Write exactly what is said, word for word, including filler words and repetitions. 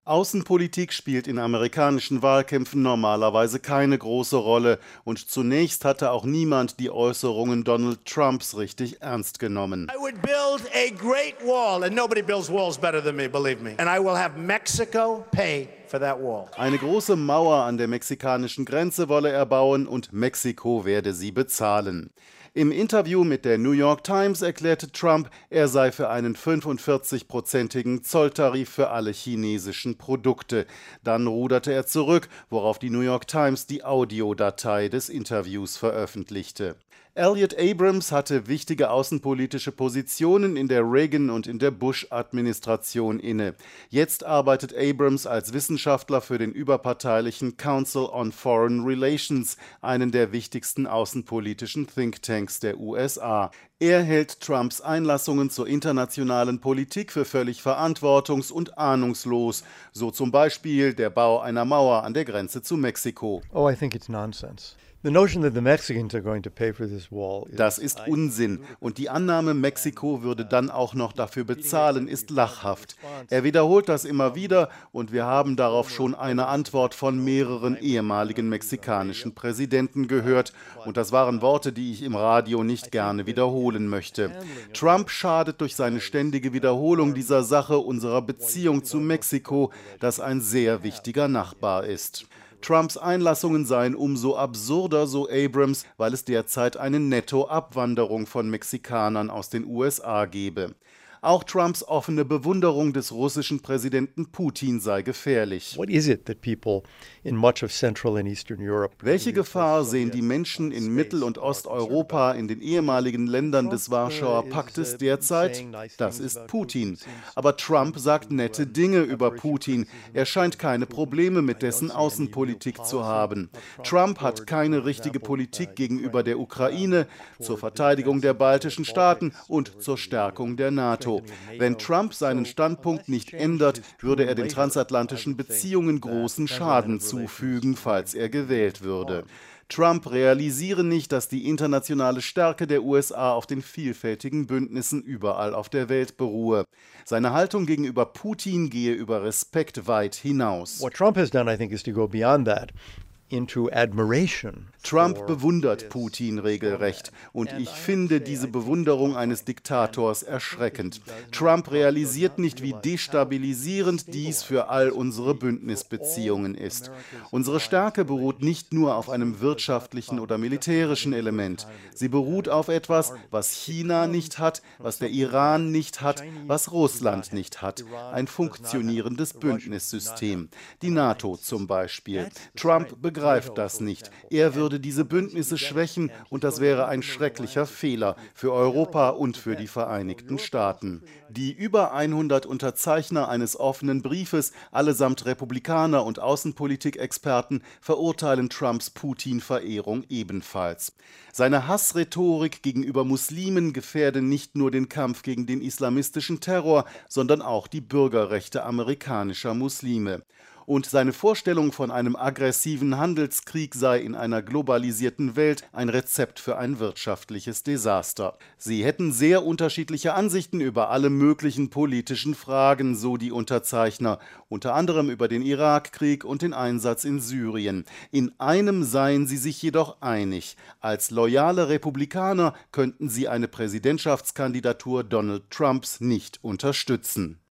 Außenpolitik spielt in amerikanischen Wahlkämpfen normalerweise keine große Rolle und zunächst hatte auch niemand die Äußerungen Donald Trumps richtig ernst genommen. I would build a great wall and nobody builds walls better than me, believe me. And I will have Mexico pay for that wall. Eine große Mauer an der mexikanischen Grenze wolle er bauen und Mexiko werde sie bezahlen. Im Interview mit der New York Times erklärte Trump, er sei für einen fünfundvierzig-prozentigen Zolltarif für alle chinesischen Produkte. Dann ruderte er zurück, worauf die New York Times die Audiodatei des Interviews veröffentlichte. Elliott Abrams hatte wichtige außenpolitische Positionen in der Reagan- und in der Bush-Administration inne. Jetzt arbeitet Abrams als Wissenschaftler für den überparteilichen Council on Foreign Relations, einen der wichtigsten außenpolitischen Thinktanks der U S A. Er hält Trumps Einlassungen zur internationalen Politik für völlig verantwortungs- und ahnungslos, so zum Beispiel der Bau einer Mauer an der Grenze zu Mexiko. Oh, I think it's nonsense. The notion that the Mexicans are going to pay for this wall is Das ist Unsinn und die Annahme, Mexiko würde dann auch noch dafür bezahlen, ist lachhaft. Er wiederholt das immer wieder und wir haben darauf schon eine Antwort von mehreren ehemaligen mexikanischen Präsidenten gehört und das waren Worte, die ich im Radio nicht gerne wiederholen möchte. Trump schadet durch seine ständige Wiederholung dieser Sache unserer Beziehung zu Mexiko, das ein sehr wichtiger Nachbar ist. Trumps Einlassungen seien umso absurder, so Abrams, weil es derzeit eine Nettoabwanderung von Mexikanern aus den U S A gebe. Auch Trumps offene Bewunderung des russischen Präsidenten Putin sei gefährlich. What is it that people in much of Central and Eastern Europe? Welche Gefahr sehen die Menschen in Mittel- und Osteuropa, in den ehemaligen Ländern des Warschauer Paktes derzeit? Das ist Putin. Aber Trump sagt nette Dinge über Putin. Er scheint keine Probleme mit dessen Außenpolitik zu haben. Trump hat keine richtige Politik gegenüber der Ukraine, zur Verteidigung der baltischen Staaten und zur Stärkung der NATO. Wenn Trump seinen Standpunkt nicht ändert, würde er den transatlantischen Beziehungen großen Schaden zufügen, falls er gewählt würde. Trump realisiere nicht, dass die internationale Stärke der U S A auf den vielfältigen Bündnissen überall auf der Welt beruhe. Seine Haltung gegenüber Putin gehe über Respekt weit hinaus. What Trump has done, I think, is to go beyond that. Into admiration. Trump bewundert Putin regelrecht und ich finde diese Bewunderung eines Diktators erschreckend. Trump realisiert nicht, wie destabilisierend dies für all unsere Bündnisbeziehungen ist. Unsere Stärke beruht nicht nur auf einem wirtschaftlichen oder militärischen Element. Sie beruht auf etwas, was China nicht hat, was der Iran nicht hat, was Russland nicht hat. Ein funktionierendes Bündnissystem. Die NATO zum Beispiel. Trump begreift das nicht. Er würde diese Bündnisse schwächen und das wäre ein schrecklicher Fehler für Europa und für die Vereinigten Staaten. Die über hundert Unterzeichner eines offenen Briefes, allesamt Republikaner und Außenpolitikexperten, verurteilen Trumps Putin-Verehrung ebenfalls. Seine Hassrhetorik gegenüber Muslimen gefährde nicht nur den Kampf gegen den islamistischen Terror, sondern auch die Bürgerrechte amerikanischer Muslime. Und seine Vorstellung von einem aggressiven Handelskrieg sei in einer globalisierten Welt ein Rezept für ein wirtschaftliches Desaster. Sie hätten sehr unterschiedliche Ansichten über alle möglichen politischen Fragen, so die Unterzeichner, unter anderem über den Irakkrieg und den Einsatz in Syrien. In einem seien sie sich jedoch einig: Als loyale Republikaner könnten sie eine Präsidentschaftskandidatur Donald Trumps nicht unterstützen.